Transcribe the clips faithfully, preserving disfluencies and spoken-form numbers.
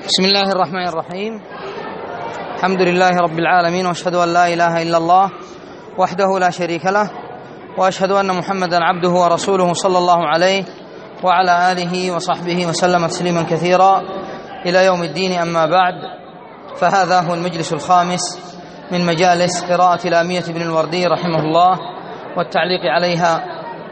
بسم الله الرحمن الرحيم. الحمد لله رب العالمين، واشهد أن لا إله إلا الله وحده لا شريك له، وأشهد أن محمدا عبده ورسوله صلى الله عليه وعلى آله وصحبه وسلم تسليما كثيرا إلى يوم الدين. أما بعد، فهذا هو المجلس الخامس من مجالس قراءة لامية بن الوردي رحمه الله والتعليق عليها،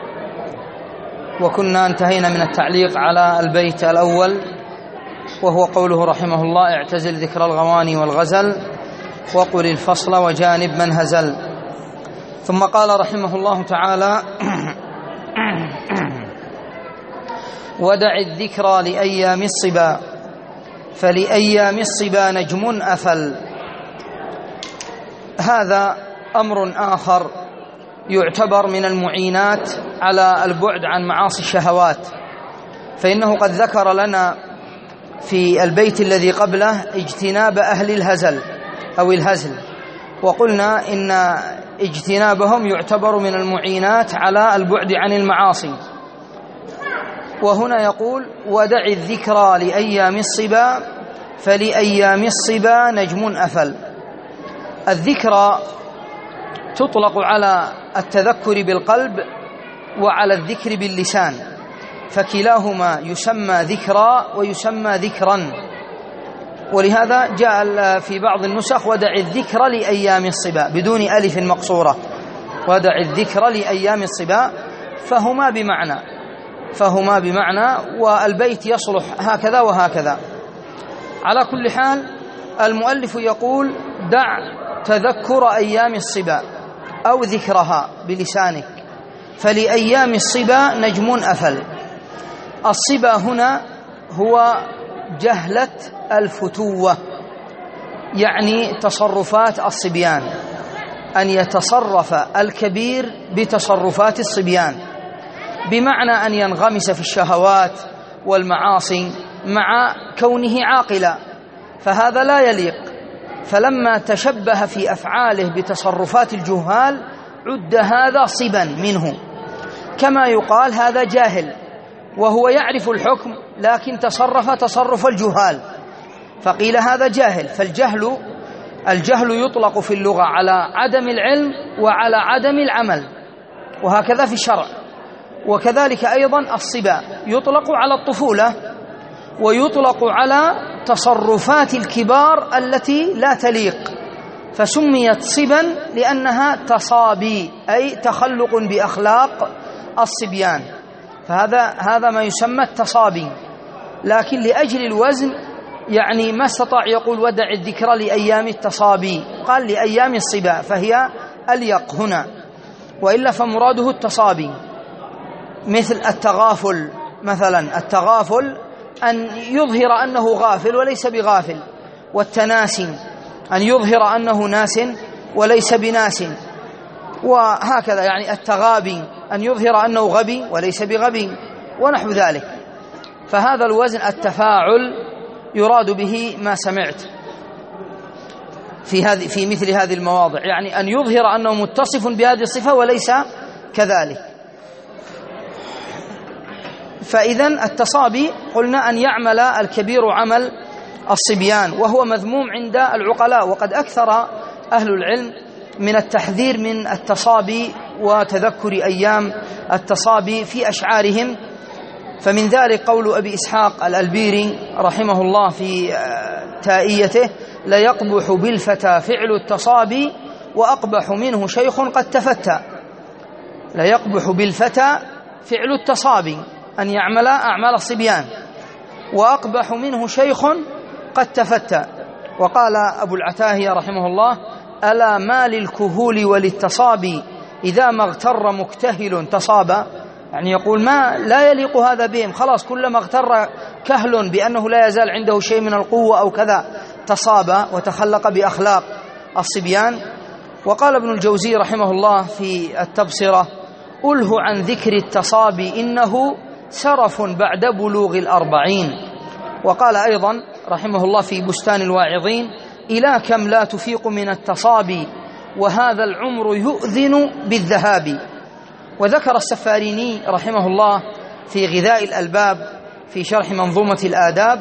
وكنا انتهينا من التعليق على البيت الأول، وهو قوله رحمه الله: اعتزل ذكر الغواني والغزل وقل الفصل وجانب من هزل. ثم قال رحمه الله تعالى: ودع الذكرى لأيام الصبا فلأيام الصبا نجم أفل. هذا أمر آخر يعتبر من المعينات على البعد عن معاصي الشهوات، فإنه قد ذكر لنا في البيت الذي قبله اجتناب أهل الهزل أو الهزل، وقلنا إن اجتنابهم يعتبر من المعينات على البعد عن المعاصي. وهنا يقول: ودع الذكرى لأيام الصبا فلأيام الصبا نجم أفل. الذكرى تطلق على التذكر بالقلب وعلى الذكر باللسان، فكلاهما يسمى ذكرى ويسمى ذكرا، ولهذا جاء في بعض النسخ: ودع الذكرى لأيام الصبا بدون ألف مقصورة، ودع الذكرى لأيام الصبا، فهما بمعنى فهما بمعنى والبيت يصلح هكذا وهكذا. على كل حال، المؤلف يقول: دع تذكر أيام الصبا أو ذكرها بلسانك، فلأيام الصبا نجم أفل. الصبا هنا هو جهلة الفتوة، يعني تصرفات الصبيان، أن يتصرف الكبير بتصرفات الصبيان، بمعنى أن ينغمس في الشهوات والمعاصي مع كونه عاقلا، فهذا لا يليق. فلما تشبه في أفعاله بتصرفات الجهال عد هذا صبا منه، كما يقال هذا جاهل وهو يعرف الحكم لكن تصرف تصرف الجهال، فقيل هذا جاهل. فالجهل الجهل يطلق في اللغة على عدم العلم وعلى عدم العمل، وهكذا في الشرع. وكذلك أيضا الصبا يطلق على الطفولة، ويطلق على تصرفات الكبار التي لا تليق، فسميت صبا لأنها تصابي، أي تخلق بأخلاق الصبيان، فهذا هذا ما يسمى التصابي. لكن لأجل الوزن يعني ما استطاع يقول ودع الذكرى لأيام التصابي، قال لأيام الصبا، فهي أليق هنا، وإلا فمراده التصابي. مثل التغافل مثلا، التغافل أن يظهر أنه غافل وليس بغافل، والتناسي أن يظهر أنه ناس وليس بناس، وهكذا يعني التغابي أن يظهر أنه غبي وليس بغبي، ونحو ذلك. فهذا الوزن التفاعل يراد به ما سمعت في هذه في مثل هذه المواضع، يعني أن يظهر أنه متصف بهذه الصفة وليس كذلك. فإذن التصابي قلنا أن يعمل الكبير عمل الصبيان، وهو مذموم عند العقلاء، وقد أكثر أهل العلم من التحذير من التصابي وتذكر أيام التصابي في أشعارهم. فمن ذلك قول أبي إسحاق الألبيري رحمه الله في تائيته: لا يقبح بالفتى فعل التصابي وأقبح منه شيخ قد تفتى. لا يقبح بالفتى فعل التصابي، أن يعمل أعمال الصبيان، وأقبح منه شيخ قد تفتى. وقال أبو العتاهية رحمه الله: ألا ما للكهول وللتصابي إذا ما اغتر مكتهل تصابا. يعني يقول ما لا يليق هذا بهم، خلاص كلما اغتر كهل بأنه لا يزال عنده شيء من القوة أو كذا تصابا وتخلق بأخلاق الصبيان. وقال ابن الجوزي رحمه الله في التبصرة: أله عن ذكر التصابي إنه سرف بعد بلوغ الأربعين. وقال أيضا رحمه الله في بستان الواعظين: إلى كم لا تفيق من التصابي وهذا العمر يؤذن بالذهاب. وذكر السفاريني رحمه الله في غذاء الألباب في شرح منظومة الآداب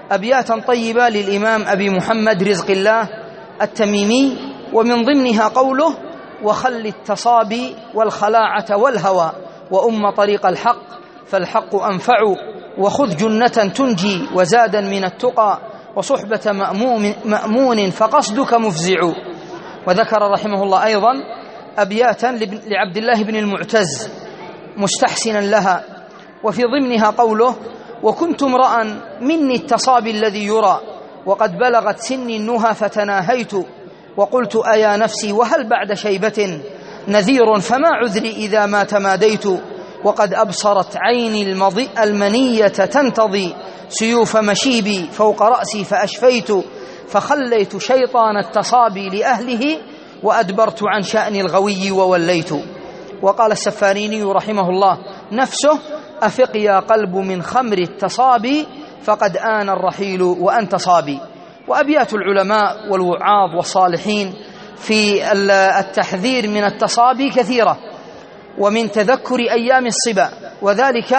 أبياتا طيبة للإمام أبي محمد رزق الله التميمي، ومن ضمنها قوله: وخل التصابي والخلاعة والهوى وأم طريق الحق فالحق أنفع، وخذ جنة تنجي وزادا من التقى وصحبة مأمون, مأمون فقصدك مفزع. وذكر رحمه الله أيضا أبياتا لعبد الله بن المعتز مستحسنا لها، وفي ضمنها قوله: وكنت امرأ مني التصابي الذي يرى وقد بلغت سني النهى فتناهيت، وقلت أيا نفسي وهل بعد شيبة نذير فما عذري إذا ما تماديت، وقد أبصرت عيني المضي المنية تنتضي سيوف مشيبي فوق رأسي فأشفيت، فخليت شيطان التصابي لأهله وأدبرت عن شأن الغوي ووليت. وقال السفاريني رحمه الله نفسه: أفق يا قلب من خمر التصابي فقد آن الرحيل وأنت صابي. وأبيات العلماء والوعاظ والصالحين في التحذير من التصابي كثيرة، ومن تذكر أيام الصبا، وذلك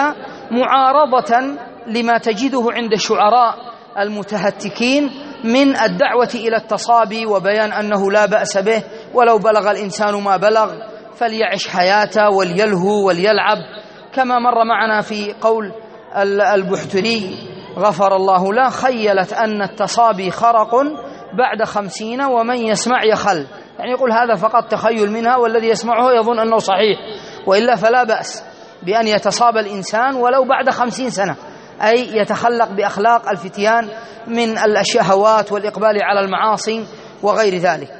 معارضة لما تجده عند الشعراء المتهتكين من الدعوة إلى التصابي وبيان أنه لا بأس به، ولو بلغ الإنسان ما بلغ فليعش حياته وليلهو وليلعب، كما مر معنا في قول البحتري غفر الله له: خيلت أن التصابي خرق بعد خمسين ومن يسمع يخل. يعني يقول هذا فقط تخيل منها، والذي يسمعه يظن أنه صحيح، وإلا فلا بأس بأن يتصاب الإنسان ولو بعد خمسين سنة، أي يتخلق بأخلاق الفتيان من الشهوات والإقبال على المعاصي وغير ذلك.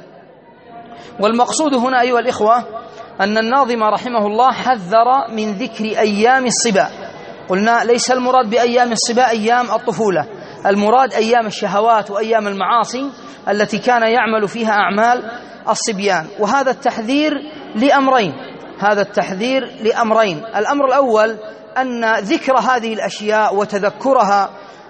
والمقصود هنا أيها الإخوة أن الناظم رحمه الله حذر من ذكر أيام الصبا. قلنا ليس المراد بأيام الصبا أيام الطفولة، المراد أيام الشهوات وأيام المعاصي التي كان يعمل فيها أعمال الصبيان. وهذا التحذير لأمرين هذا التحذير لأمرين الأمر الأول أن ذكر هذه الأشياء وتذكرها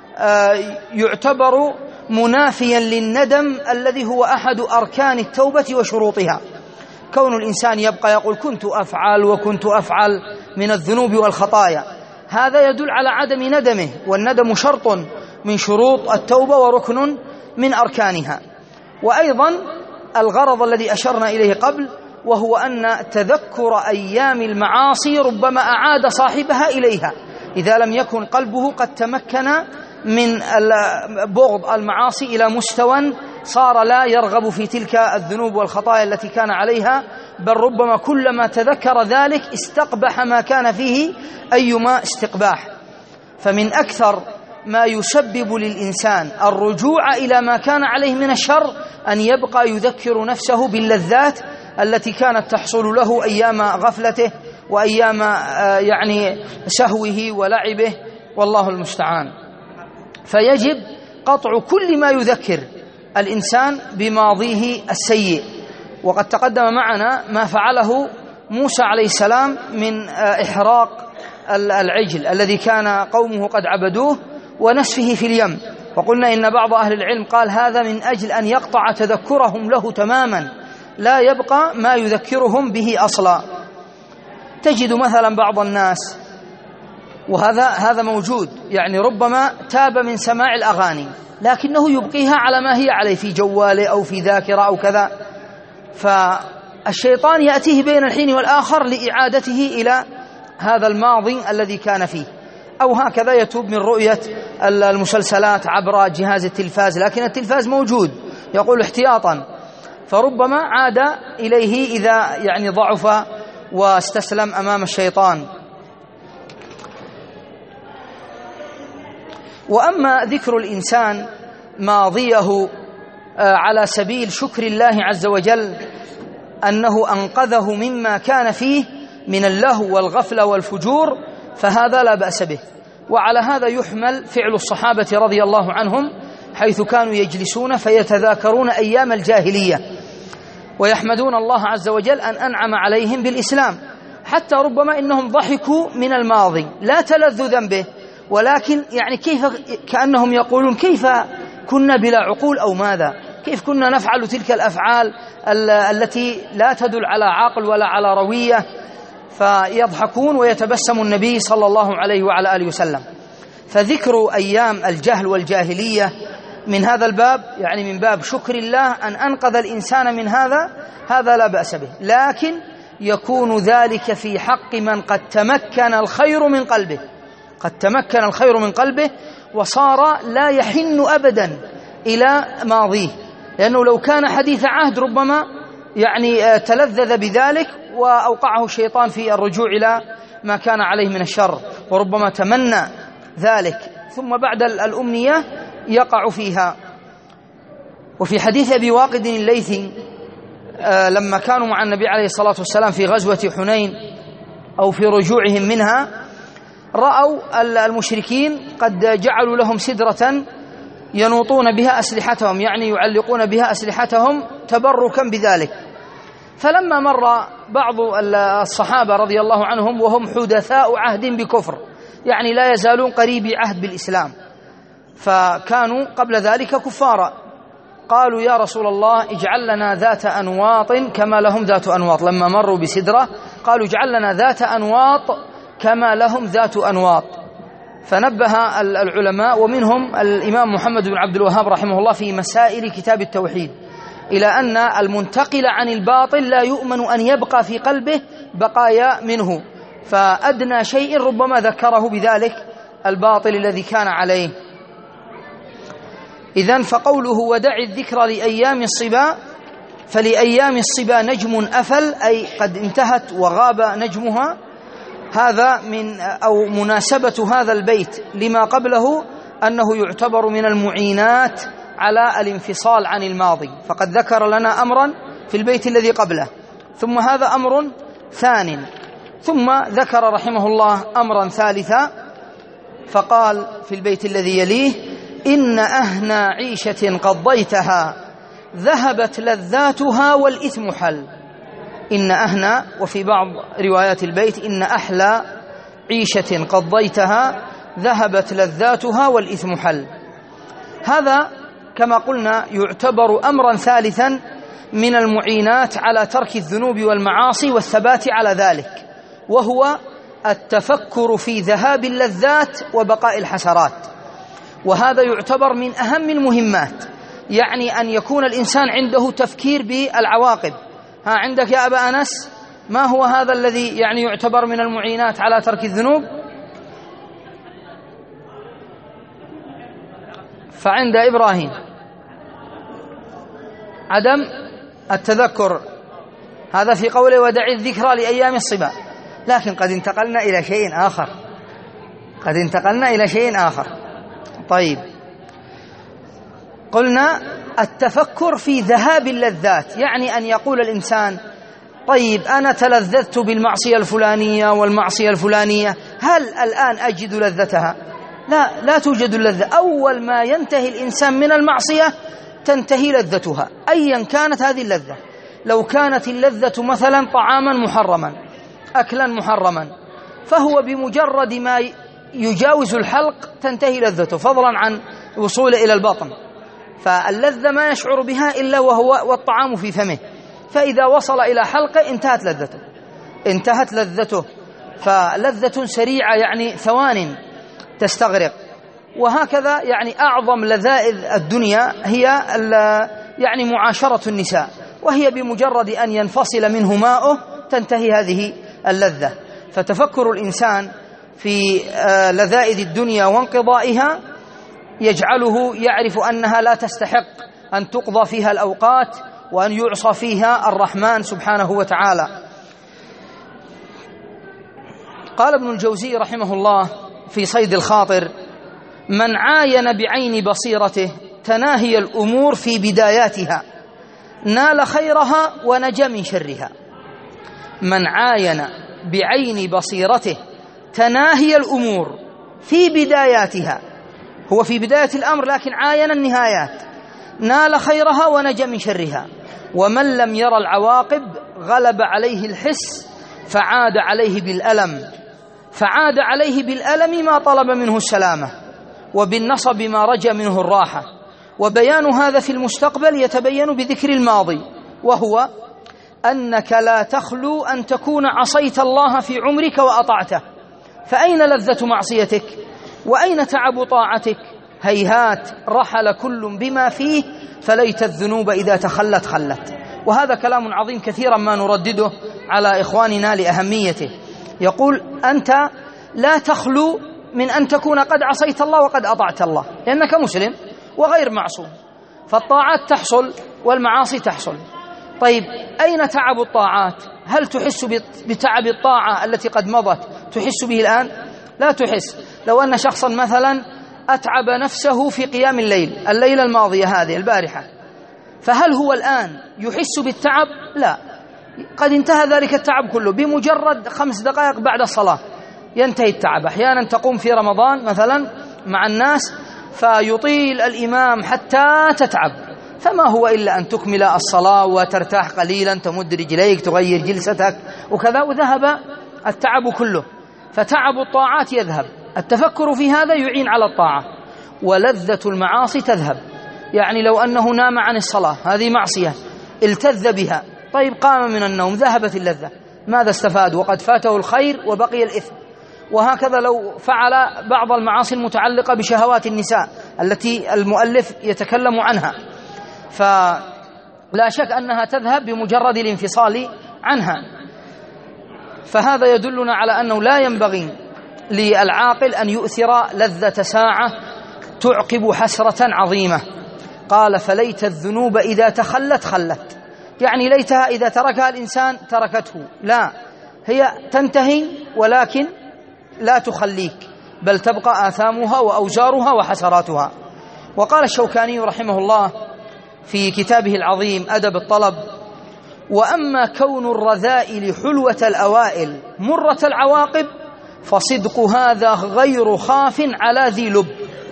يعتبر منافيا للندم الذي هو أحد أركان التوبة وشروطها. كون الإنسان يبقى يقول كنت أفعل وكنت أفعل من الذنوب والخطايا، هذا يدل على عدم ندمه، والندم شرط من شروط التوبة وركن من أركانها. وأيضا الغرض الذي أشرنا إليه قبل، وهو أن تذكر أيام المعاصي ربما أعاد صاحبها إليها إذا لم يكن قلبه قد تمكن من بغض المعاصي إلى مستوى صار لا يرغب في تلك الذنوب والخطايا التي كان عليها، بل ربما كلما تذكر ذلك استقبح ما كان فيه أيما استقباح. فمن أكثر ما يسبب للإنسان الرجوع إلى ما كان عليه من الشر أن يبقى يذكر نفسه باللذات التي كانت تحصل له أيام غفلته وأيام يعني سهوه ولعبه، والله المستعان. فيجب قطع كل ما يذكر الإنسان بماضيه السيء. وقد تقدم معنا ما فعله موسى عليه السلام من إحراق العجل الذي كان قومه قد عبدوه ونسفه في اليم، وقلنا إن بعض أهل العلم قال هذا من أجل أن يقطع تذكرهم له تماما، لا يبقى ما يذكرهم به أصلا. تجد مثلا بعض الناس، وهذا هذا موجود، يعني ربما تاب من سماع الأغاني لكنه يبقيها على ما هي عليه في جواله أو في ذاكرة أو كذا، فالشيطان يأتيه بين الحين والآخر لإعادته إلى هذا الماضي الذي كان فيه. أو هكذا يتوب من رؤية المسلسلات عبر جهاز التلفاز، لكن التلفاز موجود، يقول احتياطا، فربما عاد إليه إذا يعني ضعف واستسلم أمام الشيطان. وأما ذكر الإنسان ماضيه على سبيل شكر الله عز وجل أنه أنقذه مما كان فيه من اللهو والغفلة والفجور، فهذا لا بأس به. وعلى هذا يحمل فعل الصحابة رضي الله عنهم، حيث كانوا يجلسون فيتذاكرون أيام الجاهلية ويحمدون الله عز وجل أن أنعم عليهم بالإسلام، حتى ربما إنهم ضحكوا من الماضي لا تلذذا به، ولكن يعني كيف كأنهم يقولون كيف كنا بلا عقول أو ماذا، كيف كنا نفعل تلك الأفعال التي لا تدل على عقل ولا على روية، فيضحكون ويتبسم النبي صلى الله عليه وعلى آله وسلم. فذكر أيام الجهل والجاهلية من هذا الباب، يعني من باب شكر الله أن أنقذ الإنسان من هذا، هذا لا بأس به، لكن يكون ذلك في حق من قد تمكن الخير من قلبه، قد تمكن الخير من قلبه وصار لا يحن أبدا إلى ماضيه، لأنه لو كان حديث عهد ربما يعني تلذذ بذلك وأوقعه الشيطان في الرجوع إلى ما كان عليه من الشر، وربما تمنى ذلك ثم بعد الأمنية يقع فيها. وفي حديث أبي واقد الليثي لما كانوا مع النبي عليه الصلاة والسلام في غزوة حنين أو في رجوعهم منها، رأوا المشركين قد جعلوا لهم سدرة ينوطون بها أسلحتهم، يعني يعلقون بها أسلحتهم تبركا بذلك. فلما مر بعض الصحابة رضي الله عنهم وهم حدثاء عهد بكفر، يعني لا يزالون قريبي عهد بالإسلام، فكانوا قبل ذلك كفارا، قالوا يا رسول الله اجعل لنا ذات أنواط كما لهم ذات أنواط. لما مروا بسدرة قالوا اجعل لنا ذات أنواط كما لهم ذات أنواط. فنبه العلماء ومنهم الإمام محمد بن عبد الوهاب رحمه الله في مسائل كتاب التوحيد إلى أن المنتقل عن الباطل لا يؤمن أن يبقى في قلبه بقايا منه، فأدنى شيء ربما ذكره بذلك الباطل الذي كان عليه. إذن فقوله ودع الذكر لأيام الصبا، فلأيام الصبا نجم أفل، أي قد انتهت وغاب نجمها. هذا من أو مناسبة هذا البيت لما قبله أنه يعتبر من المعينات على الانفصال عن الماضي، فقد ذكر لنا أمرا في البيت الذي قبله، ثم هذا أمر ثان، ثم ذكر رحمه الله أمرا ثالثا فقال في البيت الذي يليه إن أهنى عيشة قضيتها ذهبت لذاتها والإثم حل. إن أهنى، وفي بعض روايات البيت إن أحلى عيشة قضيتها ذهبت لذاتها والإثم حل. هذا كما قلنا يعتبر أمرا ثالثا من المعينات على ترك الذنوب والمعاصي والثبات على ذلك، وهو التفكر في ذهاب اللذات وبقاء الحسرات، وهذا يعتبر من أهم المهمات، يعني أن يكون الإنسان عنده تفكير بالعواقب. ها عندك يا أبا أنس ما هو هذا الذي يعني يعتبر من المعينات على ترك الذنوب؟ فعند إبراهيم عدم التذكر، هذا في قوله ودع الذكرى لأيام الصبا. لكن قد انتقلنا إلى شيء آخر، قد انتقلنا إلى شيء آخر. طيب، قلنا التفكر في ذهاب اللذات، يعني أن يقول الإنسان طيب أنا تلذذت بالمعصية الفلانية والمعصية الفلانية، هل الآن أجد لذتها؟ لا، لا توجد اللذة. أول ما ينتهي الإنسان من المعصية تنتهي لذتها أيا كانت هذه اللذة. لو كانت اللذة مثلا طعاما محرما، أكلا محرما، فهو بمجرد ما يجاوز الحلق تنتهي لذته، فضلا عن وصوله إلى البطن. فاللذة ما يشعر بها إلا وهو والطعام في فمه، فإذا وصل إلى حلقه انتهت لذته، انتهت لذته. فلذة سريعة يعني ثوان تستغرق. وهكذا يعني أعظم لذائذ الدنيا هي يعني معاشرة النساء، وهي بمجرد أن ينفصل منه ماؤه تنتهي هذه اللذة. فتفكر الإنسان في لذائذ الدنيا وانقضائها يجعله يعرف أنها لا تستحق أن تقضى فيها الأوقات وأن يعصى فيها الرحمن سبحانه وتعالى. قال ابن الجوزي رحمه الله في صيد الخاطر من عاين بعين بصيرته تناهي الأمور في بداياتها نال خيرها ونجا من شرها. من عاين بعين بصيرته تناهي الأمور في بداياتها، هو في بداية الأمر لكن عاين النهايات، نال خيرها ونجا من شرها. ومن لم يرى العواقب غلب عليه الحس فعاد عليه بالألم، فعاد عليه بالألم ما طلب منه السلامة، وبالنصب ما رجا منه الراحة. وبيان هذا في المستقبل يتبين بذكر الماضي، وهو أنك لا تخلو أن تكون عصيت الله في عمرك وأطعته، فأين لذة معصيتك؟ وأين تعب طاعتك؟ هيهات رحل كل بما فيه، فليت الذنوب إذا تخلت خلت. وهذا كلام عظيم كثيرا ما نردده على إخواننا لأهميته. يقول أنت لا تخلو من أن تكون قد عصيت الله وقد أطعت الله، لأنك مسلم وغير معصوم، فالطاعات تحصل والمعاصي تحصل. طيب أين تعب الطاعات؟ هل تحس بتعب الطاعة التي قد مضت تحس به الآن؟ لا تحس. لو أن شخصا مثلا أتعب نفسه في قيام الليل الليلة الماضية هذه البارحة، فهل هو الآن يحس بالتعب؟ لا، قد انتهى ذلك التعب كله بمجرد خمس دقائق بعد الصلاة ينتهي التعب. أحيانا تقوم في رمضان مثلا مع الناس فيطيل الإمام حتى تتعب، فما هو إلا أن تكمل الصلاة وترتاح قليلا، تمد رجليك، تغير جلستك وكذا، وذهب التعب كله. فتعب الطاعات يذهب، التفكر في هذا يعين على الطاعة، ولذة المعاصي تذهب. يعني لو أنه نام عن الصلاة، هذه معصية، التذ بها، طيب قام من النوم ذهبت اللذة، ماذا استفاد؟ وقد فاته الخير وبقي الإثم. وهكذا لو فعل بعض المعاصي المتعلقة بشهوات النساء التي المؤلف يتكلم عنها، فلا شك أنها تذهب بمجرد الانفصال عنها. فهذا يدلنا على أنه لا ينبغي للعاقل أن يؤثر لذة ساعة تعقب حسرة عظيمة. قال فليت الذنوب إذا تخلت خلت، يعني ليتها إذا تركها الإنسان تركته، لا، هي تنتهي ولكن لا تخليك، بل تبقى آثامها وأوزارها وحسراتها. وقال الشوكاني رحمه الله في كتابه العظيم أدب الطلب: وأما كون الرذائل حلوة الأوائل مرة العواقب فصدق هذا غير خاف على ذي لب.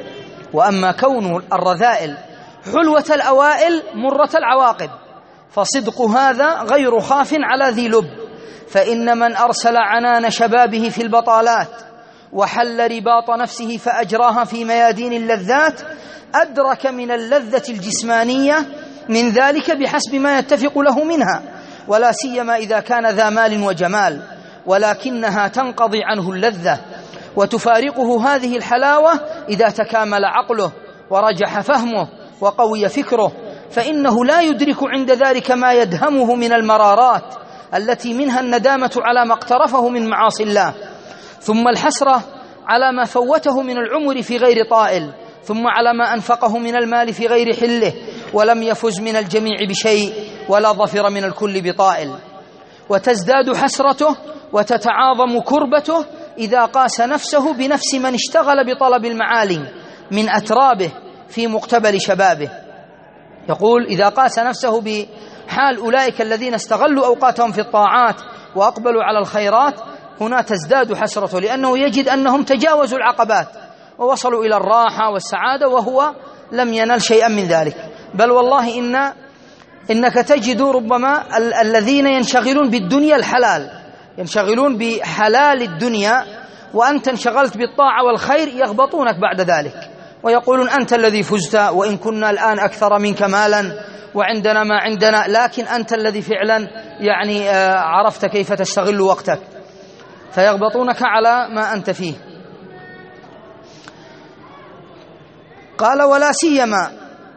وأما كون الرذائل حلوة الأوائل مرة العواقب فصدق هذا غير خاف على ذي لب، فإن من أرسل عنان شبابه في البطالات وحل رباط نفسه فأجراها في ميادين اللذات أدرك من اللذة الجسمانية من ذلك بحسب ما يتفق له منها، ولا سيما إذا كان ذا مال وجمال، ولكنها تنقضي عنه اللذة وتفارقه هذه الحلاوة إذا تكامل عقله ورجح فهمه وقوي فكره، فإنه لا يدرك عند ذلك ما يدهمه من المرارات التي منها الندامة على ما اقترفه من معاصي الله، ثم الحسرة على ما فوته من العمر في غير طائل، ثم على ما أنفقه من المال في غير حله ولم يفز من الجميع بشيء ولا ظفر من الكل بطائل. وتزداد حسرته وتتعاظم كربته إذا قاس نفسه بنفس من اشتغل بطلب المعالي من أترابه في مقتبل شبابه. يقول إذا قاس نفسه بحال أولئك الذين استغلوا أوقاتهم في الطاعات وأقبلوا على الخيرات، هنا تزداد حسرته، لأنه يجد أنهم تجاوزوا العقبات ووصلوا إلى الراحة والسعادة وهو لم ينل شيئا من ذلك. بل والله إن إنك تجد ربما ال الذين ينشغلون بالدنيا الحلال، ينشغلون بحلال الدنيا، وأنت انشغلت بالطاعة والخير يغبطونك بعد ذلك ويقولون أنت الذي فزت، وإن كنا الآن أكثر منك مالا وعندنا ما عندنا، لكن أنت الذي فعلا يعني عرفت كيف تستغل وقتك، فيغبطونك على ما أنت فيه. قال ولا سيما،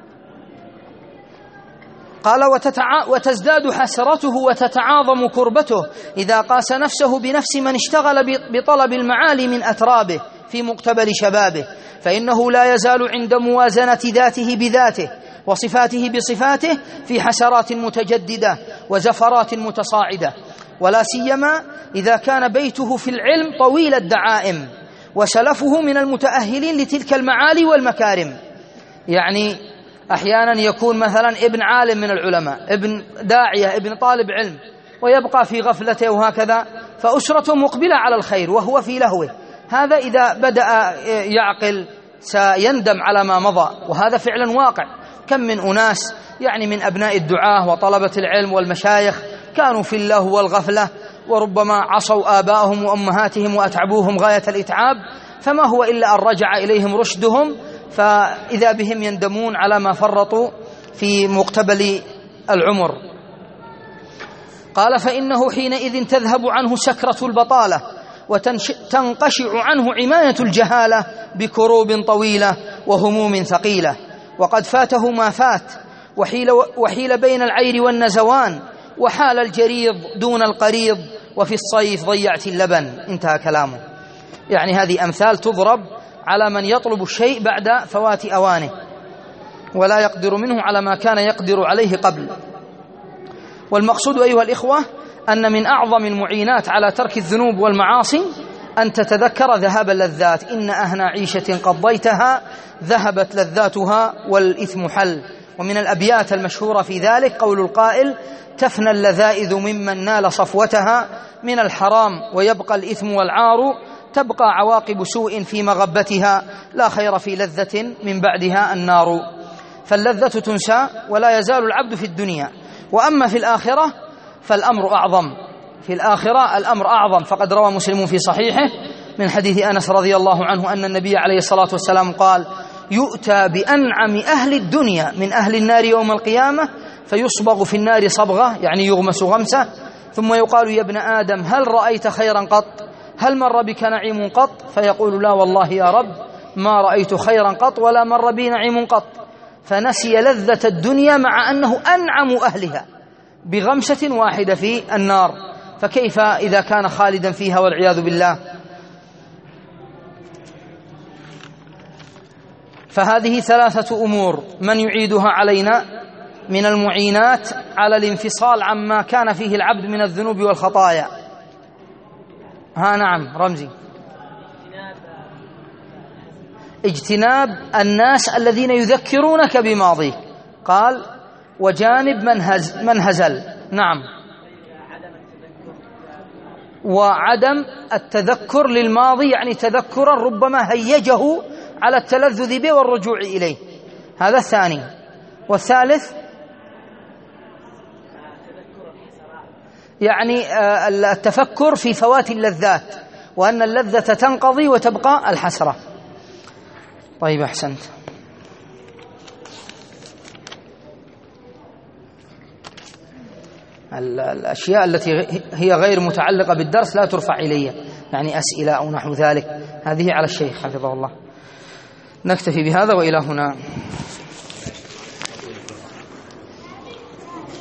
قال وتتع... وتزداد حسرته وتتعاظم كربته إذا قاس نفسه بنفس من اشتغل بطلب المعالي من أترابه في مقتبل شبابه، فإنه لا يزال عند موازنة ذاته بذاته وصفاته بصفاته في حسرات متجددة وزفرات متصاعدة، ولا سيما إذا كان بيته في العلم طويل الدعائم وسلفه من المتأهلين لتلك المعالي والمكارم. يعني أحيانا يكون مثلا ابن عالم من العلماء، ابن داعية، ابن طالب علم، ويبقى في غفلته وهكذا، فأسرته مقبلة على الخير وهو في لهوه. هذا إذا بدأ يعقل سيندم على ما مضى، وهذا فعلا واقع. كم من أناس يعني من أبناء الدعاة وطلبة العلم والمشايخ كانوا في اللهو والغفلة، وربما عصوا آباءهم وأمهاتهم وأتعبوهم غاية الإتعاب، فما هو إلا أن رجع إليهم رشدهم، فإذا بهم يندمون على ما فرطوا في مقتبل العمر. قال فإنه حينئذ تذهب عنه سكرة البطالة وتنقشع عنه عماية الجهالة بكروب طويلة وهموم ثقيلة. وقد فاته ما فات، وحيل, وحيل بين العير والنزوان، وحال الجريض دون القريض، وفي الصيف ضيعت اللبن. انتهى كلامه. يعني هذه أمثال تضرب على من يطلب الشيء بعد فوات أوانه ولا يقدر منه على ما كان يقدر عليه قبل. والمقصود أيها الإخوة أن من أعظم المعينات على ترك الذنوب والمعاصي أن تتذكر ذهاب اللذات. إن أهنى عيشة قضيتها ذهبت لذاتها والإثم حل. ومن الأبيات المشهورة في ذلك قول القائل: تفنى اللذائذ ممن نال صفوتها من الحرام ويبقى الإثم والعار، تبقى عواقب سوء في مغبتها، لا خير في لذة من بعدها النار. فاللذة تنسى ولا يزال العبد في الدنيا. وأما في الآخرة فالأمر أعظم. في الآخرة الأمر أعظم. فقد روى مسلم في صحيحه من حديث أنس رضي الله عنه أن النبي عليه الصلاة والسلام قال: يؤتى بأنعم أهل الدنيا من أهل النار يوم القيامة فيصبغ في النار صبغة، يعني يغمس غمسة، ثم يقال: يا ابن آدم هل رأيت خيرا قط؟ هل مر بك نعيم قط؟ فيقول: لا والله يا رب ما رأيت خيرا قط ولا مر بي نعيم قط. فنسي لذة الدنيا مع أنه أنعم أهلها بغمسة واحدة في النار، فكيف إذا كان خالدا فيها والعياذ بالله؟ فهذه ثلاثة أمور من يعيدها علينا من المعينات على الانفصال عما كان فيه العبد من الذنوب والخطايا. ها نعم رمزي. اجتناب الناس الذين يذكرونك بماضيك. قال: وجانب من, هز من هزل. نعم. وعدم التذكر للماضي، يعني تذكرا ربما هيجه على التلذذ به والرجوع إليه. هذا الثاني. والثالث يعني التفكر في فوات اللذات، وأن اللذة تنقضي وتبقى الحسرة. طيب أحسنت. الأشياء التي هي غير متعلقة بالدرس لا ترفع إلي، يعني أسئلة أو نحو ذلك، هذه على الشيخ حفظه الله. نكتفي بهذا وإلى هنا.